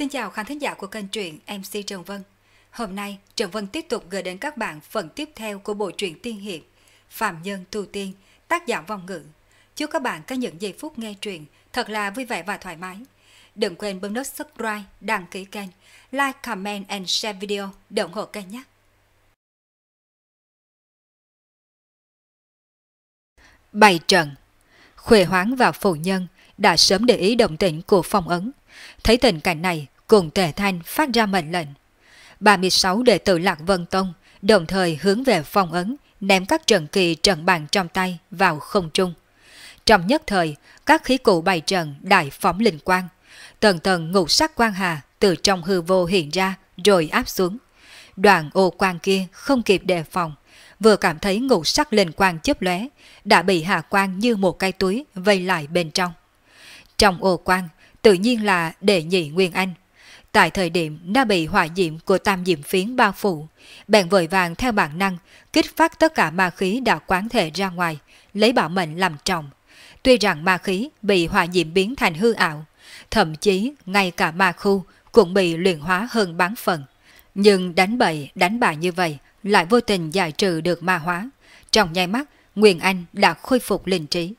Xin chào khán thính giả của kênh truyện MC Trần Vân. Hôm nay Trần Vân tiếp tục gửi đến các bạn phần tiếp theo của bộ truyện tiên hiệp Phạm Nhân Tu Tiên, tác giả Vong Ngữ. Chúc các bạn có những giây phút nghe truyện thật là vui vẻ và thoải mái. Đừng quên bấm nút subscribe, đăng ký kênh, like, comment and share video để ủng hộ kênh nhé. Bày trận. Khuê Hoáng và Phụ Nhân đã sớm để ý động tĩnh của Phong Ấn. Thấy tình cảnh này, cùng Tề Thanh phát ra mệnh lệnh. 36 đệ tử Lạc Vân Tông đồng thời hướng về Phong Ấn, ném các trận kỳ trận bàn trong tay vào không trung. Trong nhất thời, các khí cụ bày trận đại phóng linh quang. Tầng tầng ngũ sắc quang hà từ trong hư vô hiện ra rồi áp xuống. Đoạn ô quang kia không kịp đề phòng, vừa cảm thấy ngũ sắc linh quang chớp lóe, đã bị hạ quang như một cái túi vây lại bên trong. Trong ô quang, tự nhiên là đệ nhị Nguyên Anh. Tại thời điểm đã bị hỏa diệm của tam diệm phiến bao phủ, bèn vội vàng theo bản năng kích phát tất cả ma khí đã quán thể ra ngoài, lấy bảo mệnh làm trọng. Tuy rằng ma khí bị hỏa diệm biến thành hư ảo, thậm chí ngay cả ma khu cũng bị luyện hóa hơn bán phần, nhưng đánh bậy đánh bạ như vậy lại vô tình giải trừ được ma hóa. Trong nháy mắt, Nguyên Anh đã khôi phục linh trí.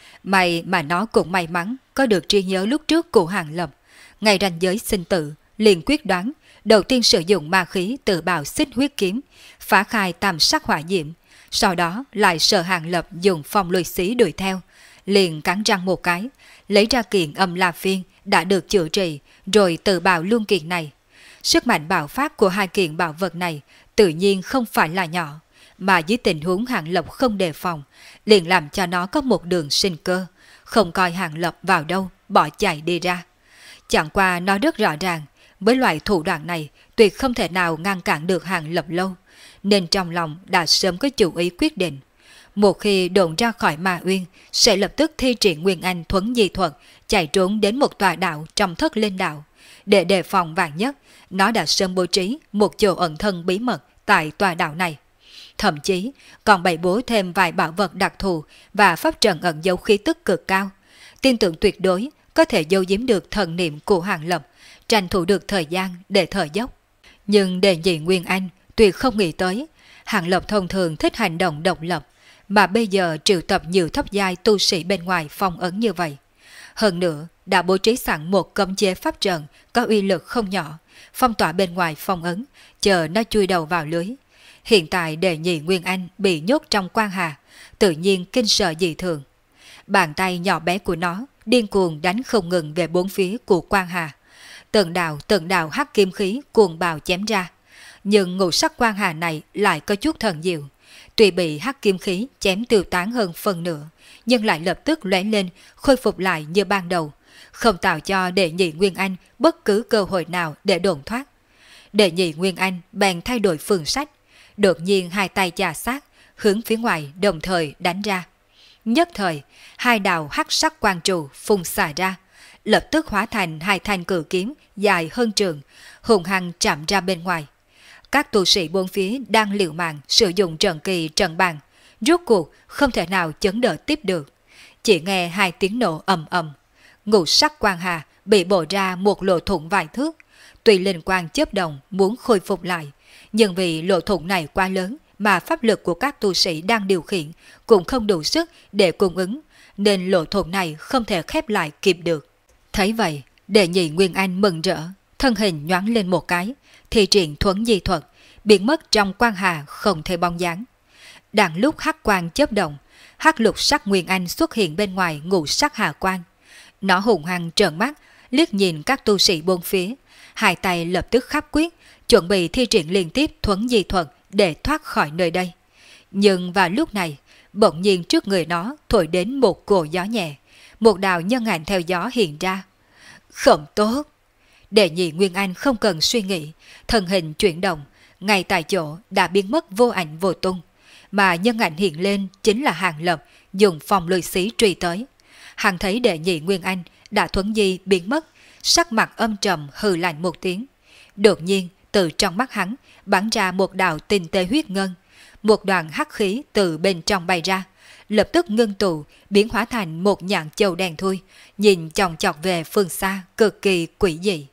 May mà nó cũng may mắn có được trí nhớ lúc trước của Hàng Lập. Ngay ranh giới sinh tử, liền quyết đoán đầu tiên sử dụng ma khí tự bào xích huyết kiếm, phá khai tam sắc hỏa diệm. Sau đó lại sợ Hàng Lập dùng phong lôi xí đuổi theo, liền cắn răng một cái, lấy ra kiện âm la phiên đã được chữa trị, rồi tự bào luôn kiện này. Sức mạnh bạo phát của hai kiện bảo vật này tự nhiên không phải là nhỏ, mà dưới tình huống Hàng Lập không đề phòng, liền làm cho nó có một đường sinh cơ, không coi Hàng Lập vào đâu, bỏ chạy đi ra. Chẳng qua nó rất rõ ràng, với loại thủ đoạn này tuyệt không thể nào ngăn cản được Hàng Lập lâu, nên trong lòng đã sớm có chủ ý quyết định. Một khi đồn ra khỏi Ma Uyên, sẽ lập tức thi triển Nguyên Anh thuấn di thuật, chạy trốn đến một tòa đạo trong Thất Linh Đạo. Để đề phòng vạn nhất, nó đã sớm bố trí một chỗ ẩn thân bí mật tại tòa đạo này. Thậm chí còn bày bố thêm vài bảo vật đặc thù và pháp trận ẩn dấu khí tức cực cao. Tin tưởng tuyệt đối có thể giấu giếm được thần niệm của Hàng Lập, tranh thủ được thời gian để thở dốc. Nhưng đệ nhị Nguyên Anh tuyệt không nghĩ tới, Hàng Lập thông thường thích hành động độc lập, mà bây giờ triệu tập nhiều thấp giai tu sĩ bên ngoài phong ấn như vậy. Hơn nữa, đã bố trí sẵn một cấm chế pháp trận có uy lực không nhỏ, phong tỏa bên ngoài phong ấn, chờ nó chui đầu vào lưới. Hiện tại đệ nhị Nguyên Anh bị nhốt trong quan hà, tự nhiên kinh sợ dị thường. Bàn tay nhỏ bé của nó điên cuồng đánh không ngừng về bốn phía của quan hà. Từng đạo hắc kim khí cuồng bào chém ra. Nhưng ngũ sắc quan hà này lại có chút thần diệu. Tuy bị hắc kim khí chém tiêu tán hơn phần nửa, nhưng lại lập tức lóe lên, khôi phục lại như ban đầu, không tạo cho đệ nhị Nguyên Anh bất cứ cơ hội nào để đồn thoát. Đệ nhị Nguyên Anh bèn thay đổi phương sách, đột nhiên hai tay chà sát, hướng phía ngoài đồng thời đánh ra. Nhất thời, hai đạo hắc sắc quang trụ phun xả ra, lập tức hóa thành hai thanh cự kiếm dài hơn trường, hùng hăng chạm ra bên ngoài. Các tu sĩ bốn phía đang liều mạng sử dụng trận kỳ trận bàn, rốt cuộc không thể nào chống đỡ tiếp được. Chỉ nghe hai tiếng nổ ầm ầm, ngũ sắc quang hà bị bổ ra một lỗ thủng vài thước. Tuy linh quang chớp động muốn khôi phục lại, nhưng vì lỗ thủng này quá lớn mà pháp lực của các tu sĩ đang điều khiển cũng không đủ sức để cung ứng, nên lỗ thủng này không thể khép lại kịp được. Thấy vậy, đệ nhị Nguyên Anh mừng rỡ, thân hình nhoáng lên một cái, thi triển thuấn di thuật, biến mất trong quang hà không thể bóng dáng. Đang lúc hắc quang chớp động, hắc lục sắc Nguyên Anh xuất hiện bên ngoài ngũ sắc hà quang. Nó hùng hăng trợn mắt, liếc nhìn các tu sĩ bốn phía, hai tay lập tức khắp quyết, chuẩn bị thi triển liên tiếp thuấn di thuật để thoát khỏi nơi đây. Nhưng vào lúc này, bỗng nhiên trước người nó thổi đến một cỗ gió nhẹ, một đạo nhân ảnh theo gió hiện ra. Không tốt! Đệ nhị Nguyên Anh không cần suy nghĩ, thân hình chuyển động, ngay tại chỗ đã biến mất vô ảnh vô tung, mà nhân ảnh hiện lên chính là Hàng Lập dùng phong lôi xí truy tới. Hắn thấy đệ nhị Nguyên Anh đã thuấn di biến mất, sắc mặt âm trầm hừ lạnh một tiếng. Đột nhiên từ trong mắt hắn bắn ra một đạo tinh tế huyết ngân, một đoàn hắc khí từ bên trong bay ra, lập tức ngưng tụ biến hóa thành một nhạn châu đen thui, nhìn chòng chọc về phương xa cực kỳ quỷ dị.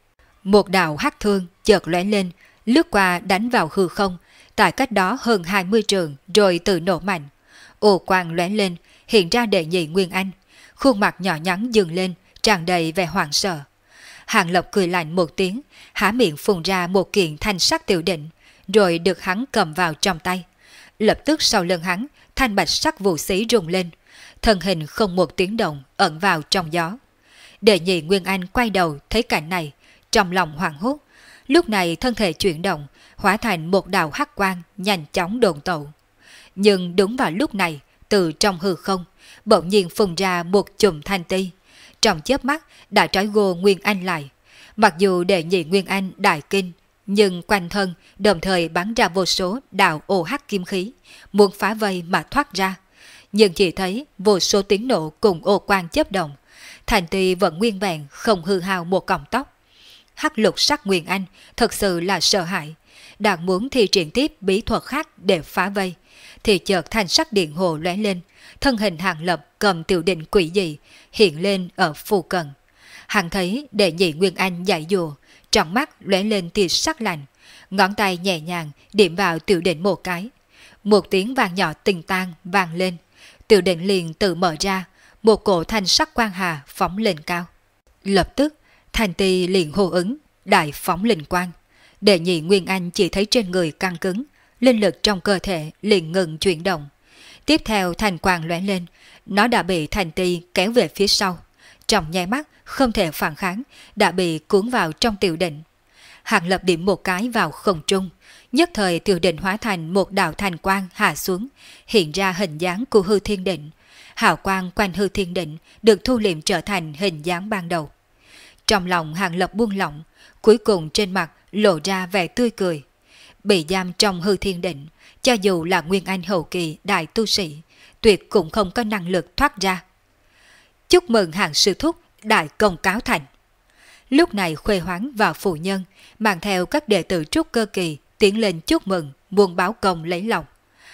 Một đạo hắc thương chợt lóe lên, lướt qua đánh vào hư không, tại cách đó hơn 20 trường rồi tự nổ mạnh. Ồ quang lóe lên, hiện ra đệ nhị Nguyên Anh, khuôn mặt nhỏ nhắn dừng lên, tràn đầy vẻ hoảng sợ. Hàng Lập cười lạnh một tiếng, há miệng phun ra một kiện thanh sắc tiểu định, rồi được hắn cầm vào trong tay. Lập tức sau lưng hắn, thanh bạch sắc vũ xí rung lên, thân hình không một tiếng động ẩn vào trong gió. Đệ nhị Nguyên Anh quay đầu thấy cảnh này, trong lòng hoảng hốt, lúc này thân thể chuyển động, hóa thành một đạo hắc quang nhanh chóng độn tẩu. Nhưng đúng vào lúc này, từ trong hư không, bỗng nhiên phun ra một chùm thanh ti. Trong chớp mắt đã trói gô Nguyên Anh lại. Mặc dù đệ nhị Nguyên Anh đại kinh, nhưng quanh thân đồng thời bắn ra vô số đạo ô hắc kim khí, muốn phá vây mà thoát ra. Nhưng chỉ thấy vô số tiếng nổ cùng ô quang chớp động, thành ti vẫn nguyên vẹn, không hư hao một cọng tóc. Hắc lục sắc Nguyên Anh thật sự là sợ hãi, đang muốn thi triển tiếp bí thuật khác để phá vây, thì chợt thanh sắc điện hồ lóe lên, thân hình Hàng Lập cầm tiểu định quỷ dị hiện lên ở phù cận. Hắn thấy đệ nhị Nguyên Anh dãy dùa, trong mắt lóe lên tia sắc lạnh, ngón tay nhẹ nhàng điểm vào tiểu định một cái. Một tiếng vang nhỏ tinh tang vang lên, tiểu định liền tự mở ra, một cổ thanh sắc quang hà phóng lên cao. Lập tức thanh ti liền hô ứng, đại phóng linh quang. Đệ nhị Nguyên Anh chỉ thấy trên người căng cứng, linh lực trong cơ thể liền ngừng chuyển động. Tiếp theo thanh quang lóe lên, nó đã bị thanh ti kéo về phía sau. Trong nháy mắt không thể phản kháng, đã bị cuốn vào trong tiểu định. Hàng Lập điểm một cái vào không trung, nhất thời tiểu định hóa thành một đạo thanh quang hạ xuống, hiện ra hình dáng của hư thiên định. Hào quang quanh hư thiên định được thu liệm trở thành hình dáng ban đầu. Trong lòng Hàng Lập buông lỏng, cuối cùng trên mặt lộ ra vẻ tươi cười. Bị giam trong hư thiên định, cho dù là Nguyên Anh hậu kỳ đại tu sĩ, tuyệt cũng không có năng lực thoát ra. Chúc mừng Hàng sư thúc đại công cáo thành. Lúc này Khuê Hoáng và phụ nhân mang theo các đệ tử trúc cơ kỳ tiến lên chúc mừng, muốn báo công lấy lòng.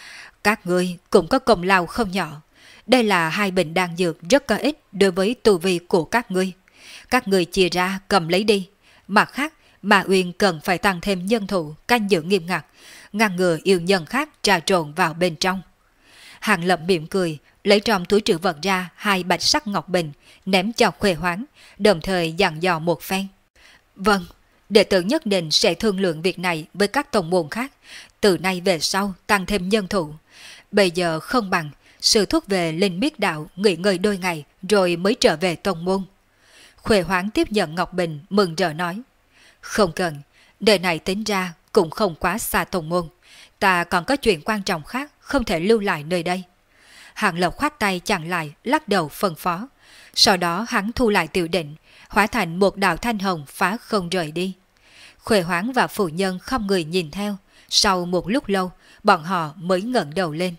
Các ngươi cũng có công lao không nhỏ. Đây là 2 bình đan dược rất có ích đối với tu vi của các ngươi. Các ngươi chia ra cầm lấy đi. Mặt khác, Ma Uyên cần phải tăng thêm nhân thủ canh giữ nghiêm ngặt, ngăn ngừa yêu nhân khác trà trộn vào bên trong. Hàng Lập mỉm cười, lấy trong túi trữ vật ra 2 bạch sắc ngọc bình, ném cho Khuê Hoáng, đồng thời dặn dò một phen. Vâng, đệ tử nhất định sẽ thương lượng việc này với các tông môn khác, từ nay về sau tăng thêm nhân thủ. Bây giờ không bằng sư thúc về Linh Miết Đạo nghỉ ngơi đôi ngày rồi mới trở về tông môn. Khuê Hoáng tiếp nhận ngọc bình mừng rỡ nói. Không cần, đời này tính ra cũng không quá xa tông môn. Ta còn có chuyện quan trọng khác không thể lưu lại nơi đây. Hàng Lập khoát tay chặn lại, lắc đầu phân phó. Sau đó hắn thu lại tiểu định, hóa thành một đạo thanh hồng phá không rời đi. Khuê Hoáng và phụ nhân không người nhìn theo. Sau một lúc lâu, bọn họ mới ngẩng đầu lên.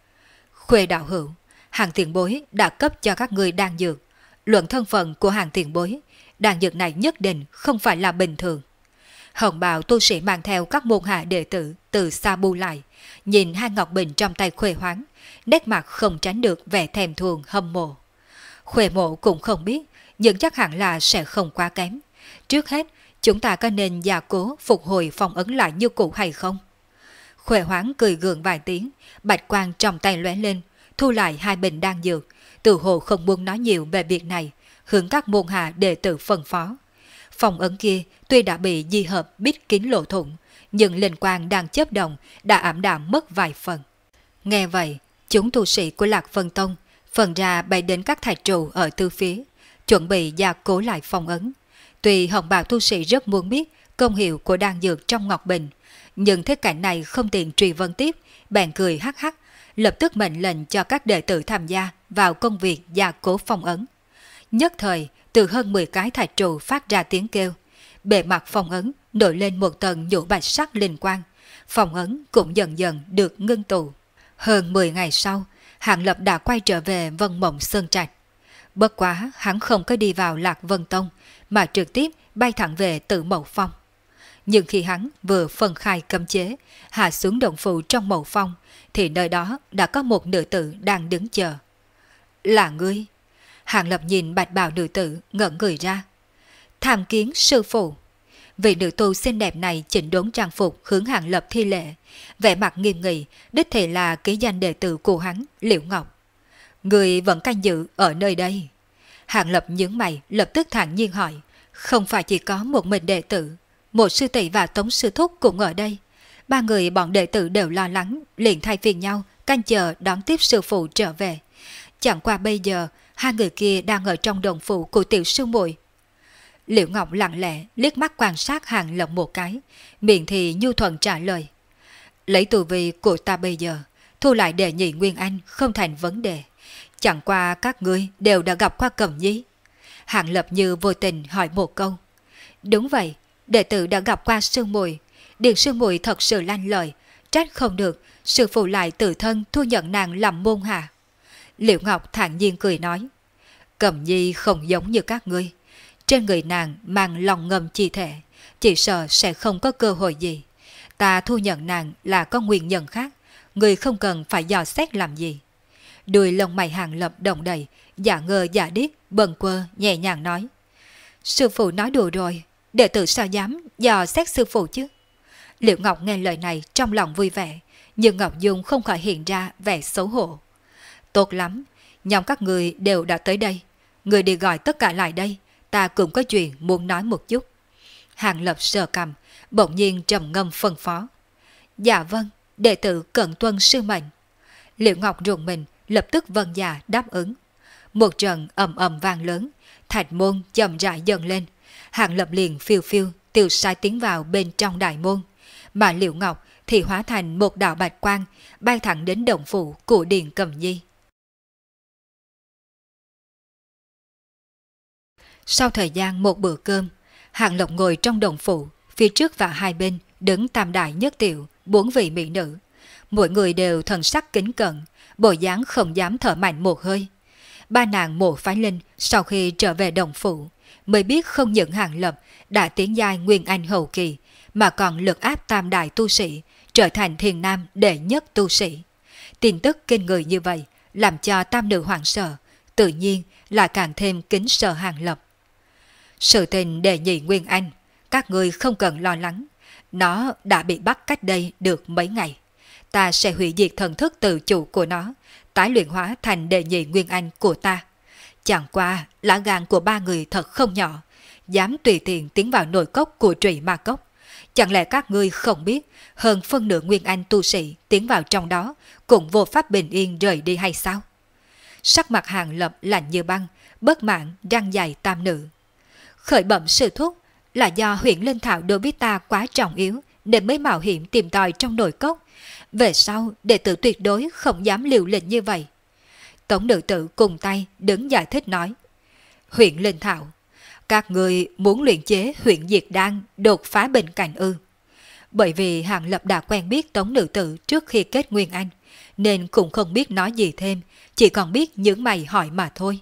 Khuê đạo hữu, Hàng tiền bối đã cấp cho các ngươi đan dược. Luận thân phận của Hàng tiền bối, đan dược này nhất định không phải là bình thường. Hồng bào tu sĩ mang theo các môn hạ đệ tử từ xa bu lại, nhìn 2 ngọc bình trong tay Khuê Hoáng, nét mặt không tránh được vẻ thèm thuồng hâm mộ. Khuê mộ cũng không biết, nhưng chắc hẳn là sẽ không quá kém. Trước hết, chúng ta có nên gia cố phục hồi phong ấn lại như cũ hay không? Khuê Hoáng cười gượng vài tiếng, bạch quang trong tay lóe lên, thu lại 2 bình đan dược, từ hồ không muốn nói nhiều về việc này, hướng các môn hạ đệ tử phân phó. Phong ấn kia tuy đã bị di hợp bít kín lỗ thủng, nhưng linh quang đang chớp động đã ảm đạm mất vài phần. Nghe vậy, chúng tu sĩ của Lạc Vân Tông phần ra bay đến các thạch trụ ở tư phía, chuẩn bị gia cố lại phong ấn. Tuy hồng bào tu sĩ rất muốn biết công hiệu của đan dược trong ngọc bình, nhưng thế cảnh này không tiện truy vấn tiếp, bèn cười hắc hắc, lập tức mệnh lệnh cho các đệ tử tham gia vào công việc gia cố phong ấn. Nhất thời, từ hơn 10 cái thạch trụ phát ra tiếng kêu, bề mặt phong ấn nổi lên một tầng nhũ bạch sắc linh quang, phong ấn cũng dần dần được ngưng tụ. Hơn 10 ngày sau, Hàng Lập đã quay trở về Vân Mộng Sơn Trạch. Bất quá hắn không có đi vào Lạc Vân Tông, mà trực tiếp bay thẳng về Tử Mậu Phong. Nhưng khi hắn vừa phân khai cấm chế, hạ xuống động phủ trong Mậu Phong, thì nơi đó đã có một nữ tử đang đứng chờ. Là ngươi? Hàng Lập nhìn bạch bào nữ tử ngẩn người ra. Tham kiến sư phụ. Vị nữ tu xinh đẹp này chỉnh đốn trang phục hướng Hàng Lập thi lễ, vẻ mặt nghiêm nghị, đích thị là ký danh đệ tử của hắn, Liễu Ngọc. Người vẫn canh giữ ở nơi đây. Hàng Lập nhướng mày, lập tức thản nhiên hỏi, không phải chỉ có một mình đệ tử, một sư tỷ và Tống sư thúc cũng ở đây. Ba người bọn đệ tử đều lo lắng, liền thay phiên nhau, canh chờ đón tiếp sư phụ trở về. Chẳng qua bây giờ, hai người kia đang ở trong đồng phụ của tiểu sư muội. Liễu Ngọc lặng lẽ liếc mắt quan sát Hàng Lập một cái, miệng thì nhu thuận trả lời. Lấy tu vi của ta bây giờ, thu lại đệ nhị Nguyên Anh không thành vấn đề. Chẳng qua các ngươi đều đã gặp qua Cẩm Nhi. Hàng Lập như vô tình hỏi một câu. Đúng vậy, đệ tử đã gặp qua sư muội. Điền sư muội thật sự lanh lợi, trách không được, sư phụ lại tự thân thu nhận nàng làm môn hạ. Liễu Ngọc thản nhiên cười nói. Cẩm Nhi không giống như các ngươi. Trên người nàng mang lòng ngầm chi thể, chỉ sợ sẽ không có cơ hội gì. Ta thu nhận nàng là có nguyên nhân khác, người không cần phải dò xét làm gì. Đuôi lông mày Hàng Lập động đầy, giả ngơ giả điếc, bần quơ nhẹ nhàng nói. Sư phụ nói đùa rồi, đệ tử sao dám dò xét sư phụ chứ. Liễu Ngọc nghe lời này trong lòng vui vẻ, nhưng Ngọc Dung không khỏi hiện ra vẻ xấu hổ. Tốt lắm, nhóm các người đều đã tới đây, người đi gọi tất cả lại đây, ta cũng có chuyện muốn nói một chút. Hàng Lập sờ cằm, bỗng nhiên trầm ngâm phân phó. Dạ vâng, đệ tử cần tuân sư mệnh. Liễu Ngọc rùng mình, lập tức vâng dạ đáp ứng. Một trận ầm ầm vang lớn, thạch môn chậm rãi dần lên. Hàng Lập liền phiêu phiêu tiêu sai tiến vào bên trong đại môn, mà Liễu Ngọc thì hóa thành một đạo bạch quang bay thẳng đến động phủ của Điền Cẩm Nhi. Sau thời gian một bữa cơm, Hàng Lập ngồi trong động phủ, phía trước và hai bên đứng tam đại nhất tiểu, 4 vị mỹ nữ. Mỗi người đều thần sắc kính cẩn, bộ dáng không dám thở mạnh một hơi. Ba nàng Mộ Phái Linh sau khi trở về động phủ, mới biết không những Hàng Lập đã tiến giai Nguyên Anh hậu kỳ, mà còn lực áp tam đại tu sĩ, trở thành thiền nam đệ nhất tu sĩ. Tin tức kinh người như vậy, làm cho tam nữ hoảng sợ, tự nhiên là càng thêm kính sợ Hàng Lập. Sự tình đệ nhị Nguyên Anh, các người không cần lo lắng, nó đã bị bắt cách đây được mấy ngày. Ta sẽ hủy diệt thần thức tự chủ của nó, tái luyện hóa thành đệ nhị Nguyên Anh của ta. Chẳng qua, lá gan của ba người thật không nhỏ, dám tùy tiện tiến vào nội cốc của Trụy Ma Cốc. Chẳng lẽ các ngươi không biết, hơn phân nửa Nguyên Anh tu sĩ tiến vào trong đó cũng vô pháp bình yên rời đi hay sao? Sắc mặt Hàng Lập lạnh như băng, bất mãn răng dài tam nữ. Khởi bẩm sư thúc, là do huyện Linh Thảo đối với ta quá trọng yếu nên mới mạo hiểm tìm tòi trong nội cốc. Về sau, đệ tử tuyệt đối không dám liều lĩnh như vậy. Tống nữ tử cùng tay đứng giải thích nói. Huyện Linh Thảo, các người muốn luyện chế huyện Diệt Đan đột phá bên cạnh ư? Bởi vì Hàng Lập đã quen biết Tống nữ tử trước khi kết Nguyên Anh, nên cũng không biết nói gì thêm, chỉ còn biết những mày hỏi mà thôi.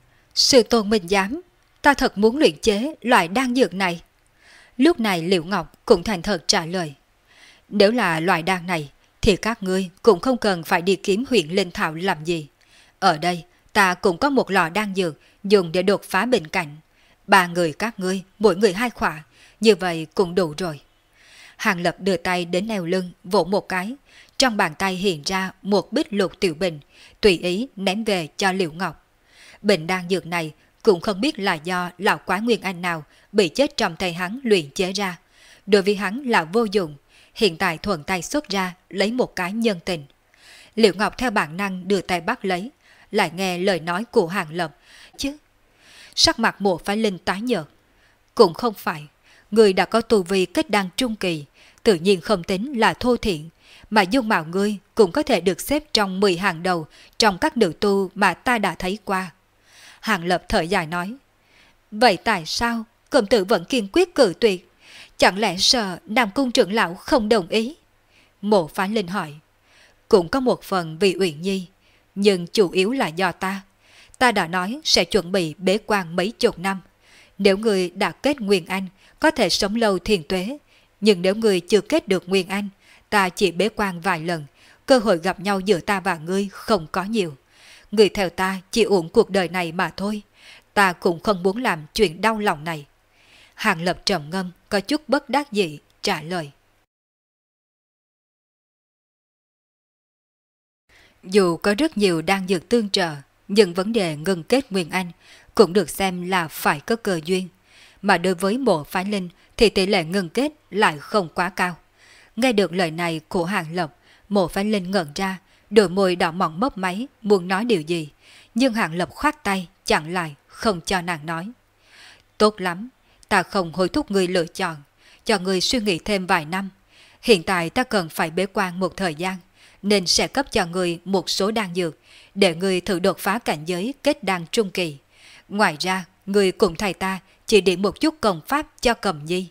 Sư tôn minh giám, ta thật muốn luyện chế loại đan dược này. Lúc này Liễu Ngọc cũng thành thật trả lời. Nếu là loại đan này, thì các ngươi cũng không cần phải đi kiếm huyện Linh Thảo làm gì. Ở đây, ta cũng có một lò đan dược dùng để đột phá bên cạnh. 3 người các ngươi, mỗi người 2 khỏa, như vậy cũng đủ rồi. Hàng Lập đưa tay đến eo lưng, vỗ một cái. Trong bàn tay hiện ra một bích lục tiểu bình, tùy ý ném về cho Liễu Ngọc. Bình đan dược này cũng không biết là do lão quái Nguyên Anh nào bị chết trong tay hắn luyện chế ra. Đối với hắn là vô dụng, hiện tại thuận tay xuất ra lấy một cái nhân tình. Liễu Ngọc theo bản năng đưa tay bắt lấy, lại nghe lời nói của Hàng Lập. Chứ, sắc mặt Mộ Phái Linh tái nhợt. Cũng không phải, người đã có tu vi kết đan trung kỳ, tự nhiên không tính là thô thiện, mà dung mạo ngươi cũng có thể được xếp trong 10 hàng đầu trong các nữ tu mà ta đã thấy qua. Hàng Lập thở dài nói. Vậy tại sao Cẩm tử vẫn kiên quyết cự tuyệt? Chẳng lẽ sợ Nam Cung trưởng lão không đồng ý? Mộ Phái Linh hỏi. Cũng có một phần vì Uyển Nhi, nhưng chủ yếu là do ta. Ta đã nói sẽ chuẩn bị bế quan mấy chục năm. Nếu người đã kết Nguyên Anh, có thể sống lâu thiền tuế. Nhưng nếu người chưa kết được Nguyên Anh, ta chỉ bế quan vài lần, cơ hội gặp nhau giữa ta và ngươi không có nhiều. Người theo ta chỉ uổng cuộc đời này mà thôi. Ta cũng không muốn làm chuyện đau lòng này. Hàng Lập trầm ngâm, có chút bất đắc dĩ, trả lời. Dù có rất nhiều đan dược tương trợ, nhưng vấn đề ngừng kết Nguyên Anh cũng được xem là phải có cơ duyên. Mà đối với Mộ Phái Linh thì tỷ lệ ngừng kết lại không quá cao. Nghe được lời này của Hàng Lập, Mộ Phái Linh ngẩn ra, đôi môi đỏ mọng mấp máy, muốn nói điều gì. Nhưng Hàng Lập khoát tay, chặn lại, không cho nàng nói. Tốt lắm, ta không hối thúc ngươi lựa chọn, cho ngươi suy nghĩ thêm vài năm. Hiện tại ta cần phải bế quan một thời gian, nên sẽ cấp cho ngươi một số đan dược, để ngươi thử đột phá cảnh giới kết đan trung kỳ. Ngoài ra, ngươi cùng thầy ta chỉ điểm một chút công pháp cho Cầm Nhi.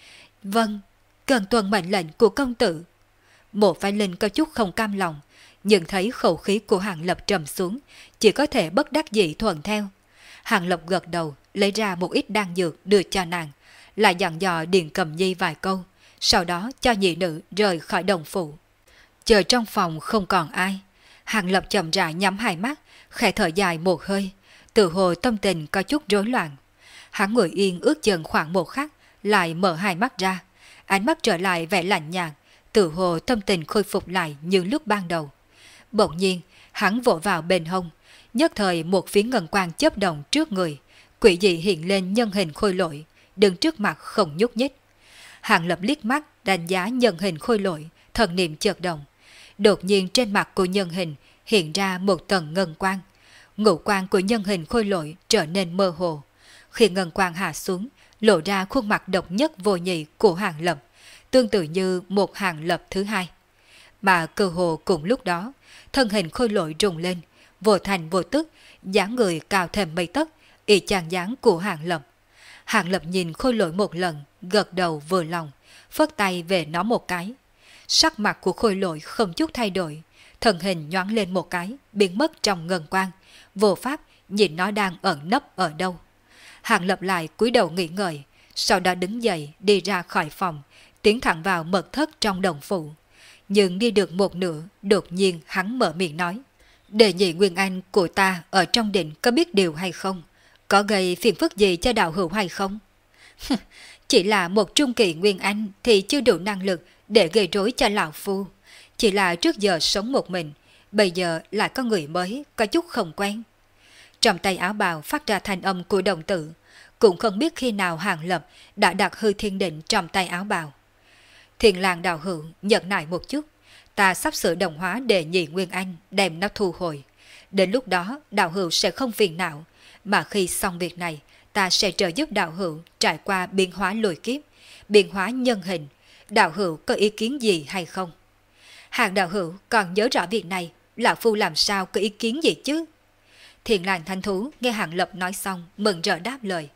Vâng, cần tuân mệnh lệnh của công tử. Mộ Phái Linh có chút không cam lòng, nhưng thấy khẩu khí của Hàng Lập trầm xuống, chỉ có thể bất đắc dĩ thuận theo. Hàng Lập gật đầu, lấy ra một ít đan dược đưa cho nàng, lại dặn dò Điền Cầm Nhi vài câu, sau đó cho nhị nữ rời khỏi đồng phủ. Chờ trong phòng không còn ai, Hàng Lập chậm rãi nhắm hai mắt, khẽ thở dài một hơi, tự hồ tâm tình có chút rối loạn. Hắn ngồi yên ước chừng khoảng một khắc, lại mở hai mắt ra, ánh mắt trở lại vẻ lạnh nhạt, tự hồ tâm tình khôi phục lại như lúc ban đầu. Bỗng nhiên, hắn vỗ vào bên hông, nhất thời một phiến ngân quang chớp động trước người, quỷ dị hiện lên nhân hình khôi lỗi, đứng trước mặt không nhúc nhích. Hàng Lập liếc mắt đánh giá nhân hình khôi lỗi, thần niệm chợt động. Đột nhiên trên mặt của nhân hình hiện ra một tầng ngân quang. Ngũ quang của nhân hình khôi lỗi trở nên mơ hồ. Khi ngân quang hạ xuống, lộ ra khuôn mặt độc nhất vô nhị của Hàng Lập, tương tự như một Hàng Lập thứ hai. Mà cơ hồ cùng lúc đó, thân hình khôi lỗi rung lên, vô thành vô tức, dáng người cao thêm mấy tấc, y chang dáng của Hàng Lập. Hàng Lập nhìn khôi lỗi một lần, gật đầu vừa lòng, phất tay về nó một cái. Sắc mặt của khôi lỗi không chút thay đổi, thân hình nhoáng lên một cái, biến mất trong ngân quang, vô pháp nhìn nó đang ẩn nấp ở đâu. Hàng Lập lại cúi đầu nghĩ ngợi, sau đó đứng dậy đi ra khỏi phòng, tiến thẳng vào mật thất trong đồng phủ. Nhưng đi được một nửa, đột nhiên hắn mở miệng nói: Đệ nhị Nguyên Anh của ta ở trong định có biết điều hay không? Có gây phiền phức gì cho đạo hữu hay không? Chỉ là một trung kỳ Nguyên Anh thì chưa đủ năng lực để gây rối cho lão phu. Chỉ là trước giờ sống một mình, bây giờ lại có người mới, có chút không quen. Trong tay áo bào phát ra thanh âm của đồng tử, cũng không biết khi nào Hàng Lập đã đặt hư thiên định trong tay áo bào. Thiền Lang đạo hữu nhận nại một chút, ta sắp sửa đồng hóa đệ nhị Nguyên Anh đem nó thu hồi. Đến lúc đó đạo hữu sẽ không phiền não, mà khi xong việc này, ta sẽ trợ giúp đạo hữu trải qua biến hóa lôi kiếp, biến hóa nhân hình. Đạo hữu có ý kiến gì hay không? Hàng đạo hữu còn nhớ rõ việc này, lão phu làm sao có ý kiến gì chứ? Thiền Lang thanh thú nghe Hàng Lập nói xong, mừng rỡ đáp lời.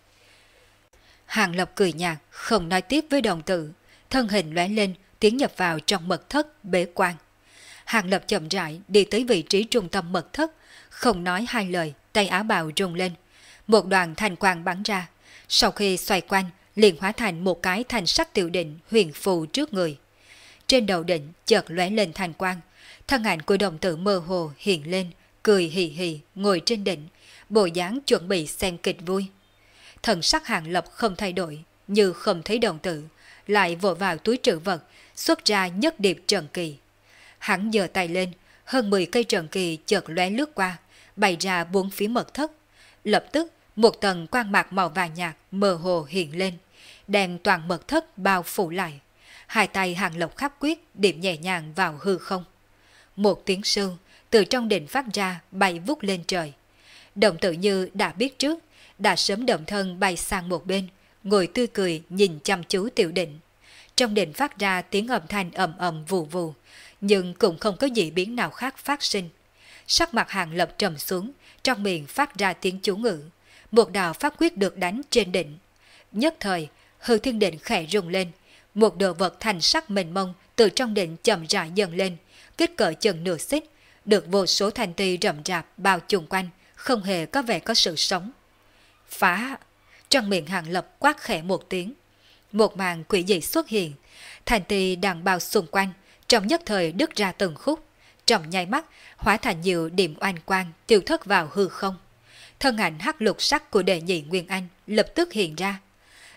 Hàng Lập cười nhạt, không nói tiếp với đồng tử, thân hình lóe lên, tiến nhập vào trong mật thất bế quan. Hàng Lập chậm rãi đi tới vị trí trung tâm mật thất, không nói hai lời, tay áo bào rung lên. Một đoàn thanh quang bắn ra, sau khi xoay quanh, liền hóa thành một cái thanh sắc tiểu định huyền phù trước người. Trên đầu định chợt lóe lên thanh quang, thân ảnh của đồng tử mơ hồ hiện lên, cười hì hì ngồi trên định, bộ dáng chuẩn bị xem kịch vui. Thần sắc Hàng Lập không thay đổi, như không thấy đồng tử, lại vội vào túi trữ vật, xuất ra nhất điệp trần kỳ. Hắn giơ tay lên, hơn 10 cây trần kỳ chợt lóe lướt qua, bày ra bốn phía mật thất. Lập tức, một tầng quang mạc màu vàng nhạt mơ hồ hiện lên, đem toàn mật thất bao phủ lại. Hai tay Hàng Lập khắp quyết điểm nhẹ nhàng vào hư không. Một tiếng sưu từ trong định phát ra bay vút lên trời. Đồng tử như đã biết trước, đã sớm động thân bay sang một bên, ngồi tươi cười nhìn chăm chú tiểu định. Trong định phát ra tiếng âm thanh ầm ầm vù vù, nhưng cũng không có gì biến nào khác phát sinh. Sắc mặt Hàng Lập trầm xuống, trong miệng phát ra tiếng chú ngữ. Một đạo pháp quyết được đánh trên định. Nhất thời, hư thiên định khẽ rung lên, một đồ vật thành sắc mênh mông từ trong định chậm rãi dần lên, kích cỡ chừng nửa xích, được vô số thanh ti rậm rạp bao chung quanh, không hề có vẻ có sự sống. Phá! Trong miệng Hàng Lập quát khẽ một tiếng. Một màn quỷ dị xuất hiện, thanh ti đang bao xung quanh, trong nhất thời đứt ra từng khúc, trong nháy mắt hóa thành nhiều điểm oanh quang tiêu thất vào hư không. Thân ảnh hắc lục sắc của đệ nhị Nguyên Anh lập tức hiện ra.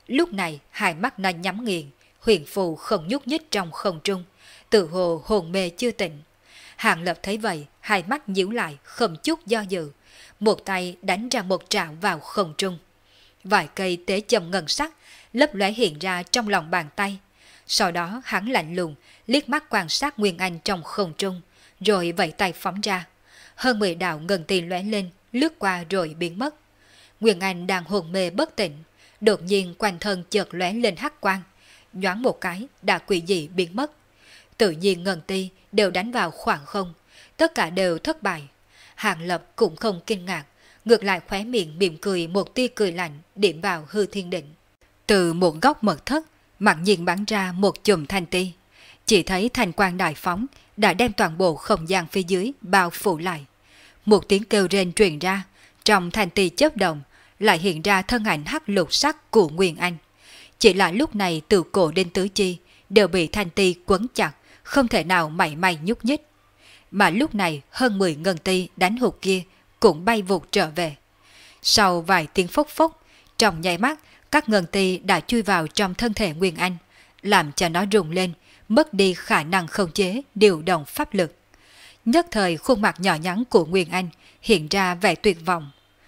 Lúc này hai mắt nó nhắm nghiền, huyền phù không nhúc nhích trong không trung, tự hồ hồn mê chưa tỉnh. Hàng Lập thấy vậy, hai mắt nhíu lại không chút do dự, một tay đánh ra một trảo vào không trung. Vài cây tế châm ngân sắc lấp lóe hiện ra trong lòng bàn tay. Sau đó hắn lạnh lùng liếc mắt quan sát Nguyên Anh trong không trung, rồi vẫy tay phóng ra. Hơn 10 đạo ngân tiền lóe lên, lướt qua rồi biến mất. Nguyên Anh đang hồn mê bất tỉnh, đột nhiên quanh thân chợt lóe lên hắc quang, nhoáng một cái đã quỷ dị biến mất. Tự nhiên ngân ti đều đánh vào khoảng không, tất cả đều thất bại. Hàng Lập cũng không kinh ngạc, ngược lại khóe miệng mỉm cười một tia cười lạnh điểm vào hư thiên định. Từ một góc mật thất, mặc nhiên bắn ra một chùm thanh ti. Chỉ thấy thanh quang đại phóng đã đem toàn bộ không gian phía dưới bao phủ lại. Một tiếng kêu rên truyền ra, trong thanh ti chớp động lại hiện ra thân ảnh hắc lục sắc của Nguyên Anh. Chỉ là lúc này từ cổ đến tứ chi đều bị thanh ti quấn chặt, không thể nào mảy may nhúc nhích. Mà lúc này hơn 10 ngân ti đánh hụt kia cũng bay vụt trở về. Sau vài tiếng phốc phốc, trong nháy mắt các ngân ti đã chui vào trong thân thể Nguyên Anh, làm cho nó rung lên, mất đi khả năng khống chế điều động pháp lực. Nhất thời khuôn mặt nhỏ nhắn của Nguyên Anh hiện ra vẻ tuyệt vọng.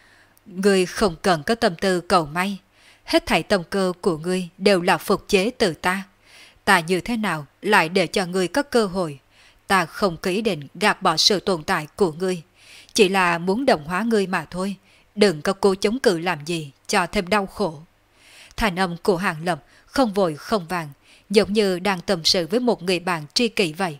Ngươi không cần có tâm tư cầu may, hết thảy tâm cơ của ngươi đều là phục chế từ ta. Ta như thế nào lại để cho ngươi có cơ hội? Ta không có ý định gạt bỏ sự tồn tại của ngươi, chỉ là muốn đồng hóa ngươi mà thôi. Đừng có cố chống cự làm gì cho thêm đau khổ. Thành âm của Hàng Lập không vội không vàng, giống như đang tâm sự với một người bạn tri kỷ vậy.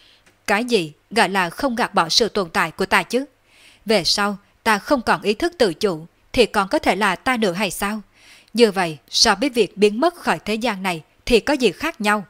Cái gì gọi là không gạt bỏ sự tồn tại của ta chứ? Về sau ta không còn ý thức tự chủ thì còn có thể là ta nữa hay sao? Như vậy so với việc biến mất khỏi thế gian này thì có gì khác nhau?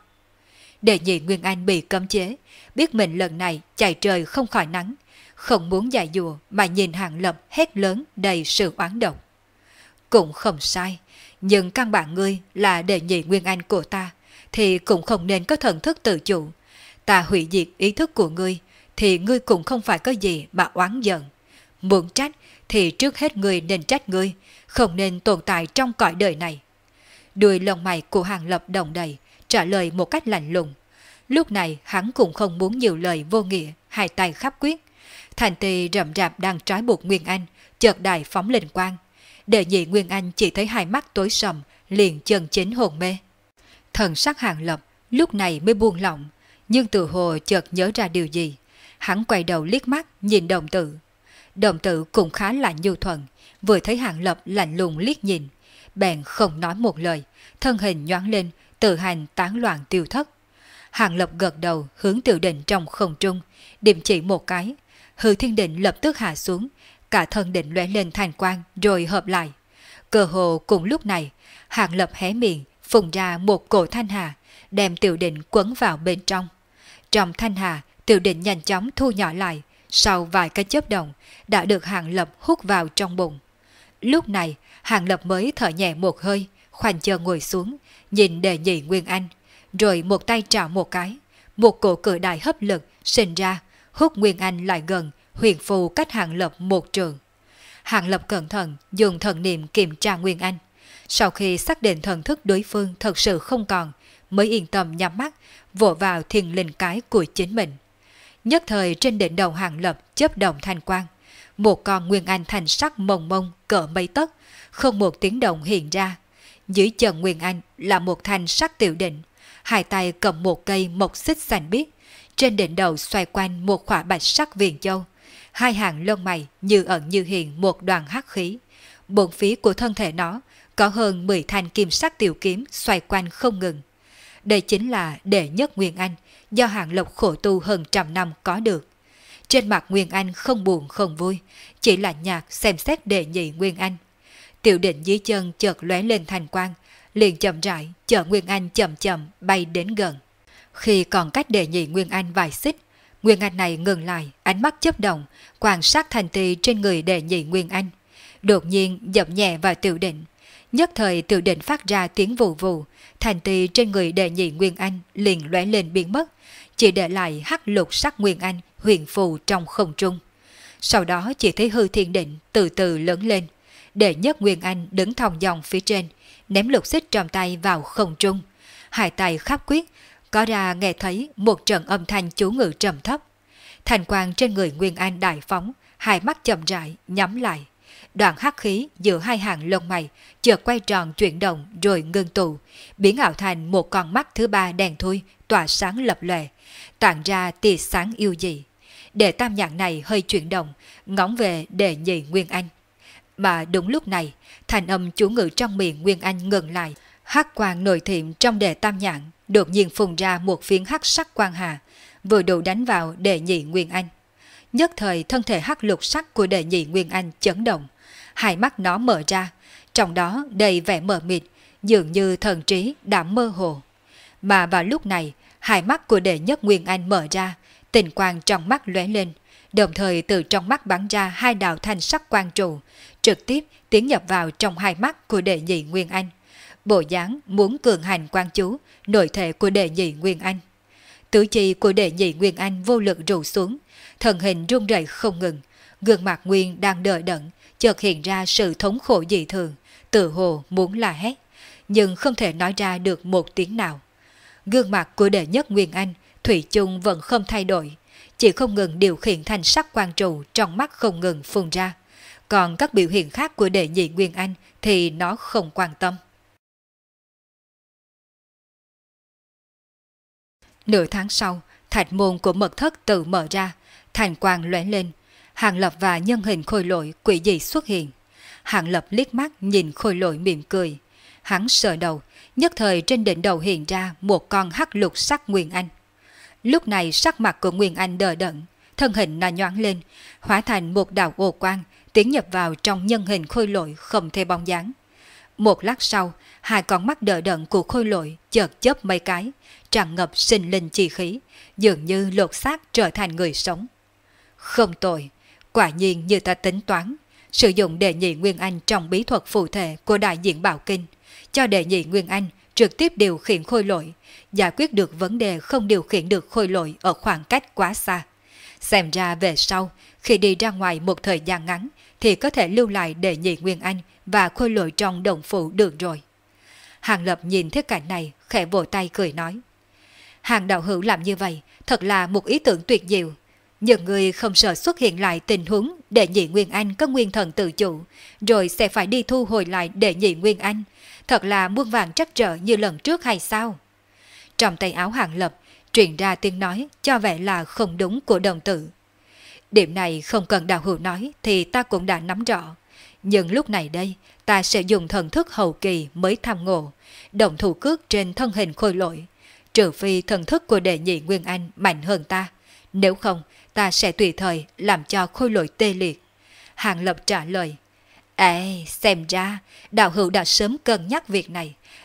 Đệ nhị Nguyên Anh bị cấm chế, biết mình lần này chạy trời không khỏi nắng, không muốn giải dùa mà nhìn Hàng Lập hét lớn đầy sự oán độc. Cũng không sai, nhưng căn bản ngươi là đệ nhị Nguyên Anh của ta, thì cũng không nên có thần thức tự chủ. Ta hủy diệt ý thức của ngươi, thì ngươi cũng không phải có gì mà oán giận. Muốn trách thì trước hết ngươi nên trách ngươi, không nên tồn tại trong cõi đời này. Đuôi lông mày của Hàng Lập đồng đầy, trả lời một cách lạnh lùng. Lúc này hắn cũng không muốn nhiều lời vô nghĩa, hai tay khắp quyết. Thành tì rậm rạp đang trói buộc Nguyên Anh, chợt đài phóng lên quang. Đệ nhị Nguyên Anh chỉ thấy hai mắt tối sầm, liền chân chính hồn mê. Thần sắc Hàng Lập lúc này mới buông lỏng, nhưng tự hồ chợt nhớ ra điều gì. Hắn quay đầu liếc mắt nhìn đồng tử. Đồng tử cũng khá là nhu thuận, vừa thấy Hàng Lập lạnh lùng liếc nhìn, bèn không nói một lời, thân hình nhoáng lên, tự hành tán loạn tiêu thất. Hàng Lập gật đầu hướng Tiểu Định trong không trung, điểm chỉ một cái, hư thiên định lập tức hạ xuống, cả thân định lóe lên thành quang rồi hợp lại. Cơ hồ cùng lúc này, Hàng Lập hé miệng, phun ra một cổ thanh hà, đem Tiểu Định quấn vào bên trong. Trong thanh hà, Tiểu Định nhanh chóng thu nhỏ lại, sau vài cái chớp động, đã được Hàng Lập hút vào trong bụng. Lúc này, Hàng Lập mới thở nhẹ một hơi, khoanh chân ngồi xuống, nhìn đệ nhị Nguyên Anh, rồi một tay trào một cái, một cổ cự đại hấp lực sinh ra, hút Nguyên Anh lại gần, huyền phù cách Hàng Lập một trường. Hàng Lập cẩn thận dùng thần niệm kiểm tra Nguyên Anh. Sau khi xác định thần thức đối phương thật sự không còn, mới yên tâm nhắm mắt, vỗ vào thiền linh cái của chính mình. Nhất thời trên đỉnh đầu Hàng Lập chớp động thanh quang, một con Nguyên Anh thành sắc mông mông cỡ mấy tấc, không một tiếng động hiện ra. Dưới chân Nguyên Anh là một thanh sắc Tiểu Định, hai tay cầm một cây mộc xích xanh biếc, trên đỉnh đầu xoay quanh một khỏa bạch sắc viền châu, hai hàng lông mày như ẩn như hiện một đoàn hắc khí. Bốn phía của thân thể nó có hơn 10 thanh kim sắc tiểu kiếm xoay quanh không ngừng. Đây chính là đệ nhất Nguyên Anh do Hàng Lập khổ tu hơn trăm năm có được. Trên mặt Nguyên Anh không buồn không vui, chỉ là nhạt xem xét đệ nhị Nguyên Anh. Tiểu Định dưới chân chợt lóe lên thành quang, liền chậm rãi chở Nguyên Anh chậm chậm bay đến gần. Khi còn cách đệ nhị Nguyên Anh vài xích, Nguyên Anh này ngừng lại, ánh mắt chớp động, quan sát thành tì trên người đệ nhị Nguyên Anh. Đột nhiên dậm nhẹ vào Tiểu Định. Nhất thời Tiểu Định phát ra tiếng vù vù, thành tì trên người đệ nhị Nguyên Anh liền lóe lên biến mất, chỉ để lại hắc lục sắc Nguyên Anh huyền phù trong không trung. Sau đó chỉ thấy hư thiên định từ từ lớn lên. Đệ nhất Nguyên Anh đứng thong dong phía trên, ném lục xích trong tay vào không trung. Hai tay khắp quyết, có ra nghe thấy một trận âm thanh chú ngữ trầm thấp. Thành quang trên người Nguyên Anh đại phóng, hai mắt chậm rãi nhắm lại. Đoạn hắc khí giữa hai hàng lông mày chợt quay tròn chuyển động rồi ngưng tụ, biến ảo thành một con mắt thứ ba đen thui tỏa sáng lập lòe, tản ra tia sáng yêu dị. Đệ tam nhãn này hơi chuyển động, ngóng về đệ nhị Nguyên Anh. Mà đúng lúc này, thành âm chú ngữ trong miệng Nguyên Anh ngừng lại, hắc quang nội thiểm trong đệ tam nhãn đột nhiên phun ra một phiến hắc sắc quang hà, vừa đủ đánh vào đệ nhị Nguyên Anh. Nhất thời thân thể hắc lục sắc của đệ nhị Nguyên Anh chấn động, hai mắt nó mở ra, trong đó đầy vẻ mờ mịt, dường như thần trí đã mơ hồ. Mà vào lúc này, hai mắt của đệ nhất Nguyên Anh mở ra, tình quang trong mắt lóe lên, đồng thời từ trong mắt bắn ra hai đạo thanh sắc quang trụ, trực tiếp tiến nhập vào trong hai mắt của đệ nhị Nguyên Anh. Bộ dáng muốn cường hành quan chú nội thể của đệ nhị Nguyên Anh. Tứ chi của đệ nhị Nguyên Anh vô lực rủ xuống, thần hình run rẩy không ngừng, gương mặt Nguyên đang đờ đẫn, chợt hiện ra sự thống khổ dị thường, tự hồ muốn la hét, nhưng không thể nói ra được một tiếng nào. Gương mặt của đệ nhất Nguyên Anh thủy chung vẫn không thay đổi, chỉ không ngừng điều khiển thanh sắc quang trụ trong mắt không ngừng phun ra, còn các biểu hiện khác của đệ nhị Nguyên Anh thì nó không quan tâm. Nửa tháng sau, thạch môn của mật thất tự mở ra, thành quang lóe lên, Hàng Lập và nhân hình khôi lỗi quỷ dị xuất hiện. Hàng Lập liếc mắt nhìn khôi lỗi mỉm cười. Hắn sờ đầu, nhất thời trên đỉnh đầu hiện ra một con hắc lục sắc Nguyên Anh. Lúc này sắc mặt của Nguyên Anh đờ đẫn, thân hình nó nhoáng lên, hóa thành một đạo ô quang, tiến nhập vào trong nhân hình khôi lỗi không thể bóng dáng. Một lát sau, hai con mắt đờ đẫn của khôi lỗi chợt chớp mấy cái, tràn ngập sinh linh chi khí, dường như lột xác trở thành người sống. Không tồi, quả nhiên như ta tính toán, sử dụng đệ nhị Nguyên Anh trong bí thuật phù thể của đại diện Bảo Kinh, cho đệ nhị Nguyên Anh trực tiếp điều khiển khôi lỗi, giải quyết được vấn đề không điều khiển được khôi lỗi ở khoảng cách quá xa. Xem ra về sau, khi đi ra ngoài một thời gian ngắn, thì có thể lưu lại đệ nhị Nguyên Anh và khôi lỗi trong đồng phủ được rồi. Hàng Lập nhìn thấy cảnh này, khẽ vỗ tay cười nói. Hàng đạo hữu làm như vậy, thật là một ý tưởng tuyệt diệu. Nhưng người không sợ xuất hiện lại tình huống đệ nhị Nguyên Anh có nguyên thần tự chủ, rồi sẽ phải đi thu hồi lại đệ nhị Nguyên Anh. Thật là muôn vàn trắc trở như lần trước hay sao? Trong tay áo Hàng Lập, truyền ra tiếng nói cho vẻ là không đúng của đồng tử. Điểm này không cần đạo hữu nói thì ta cũng đã nắm rõ. Nhưng lúc này đây, ta sẽ dùng thần thức hậu kỳ mới tham ngộ, động thủ cước trên thân hình khôi lỗi. Trừ phi thần thức của đệ nhị Nguyên Anh mạnh hơn ta, nếu không ta sẽ tùy thời làm cho khôi lỗi tê liệt. Hàng Lập trả lời. Xem ra đạo hữu đã sớm cân nhắc việc này,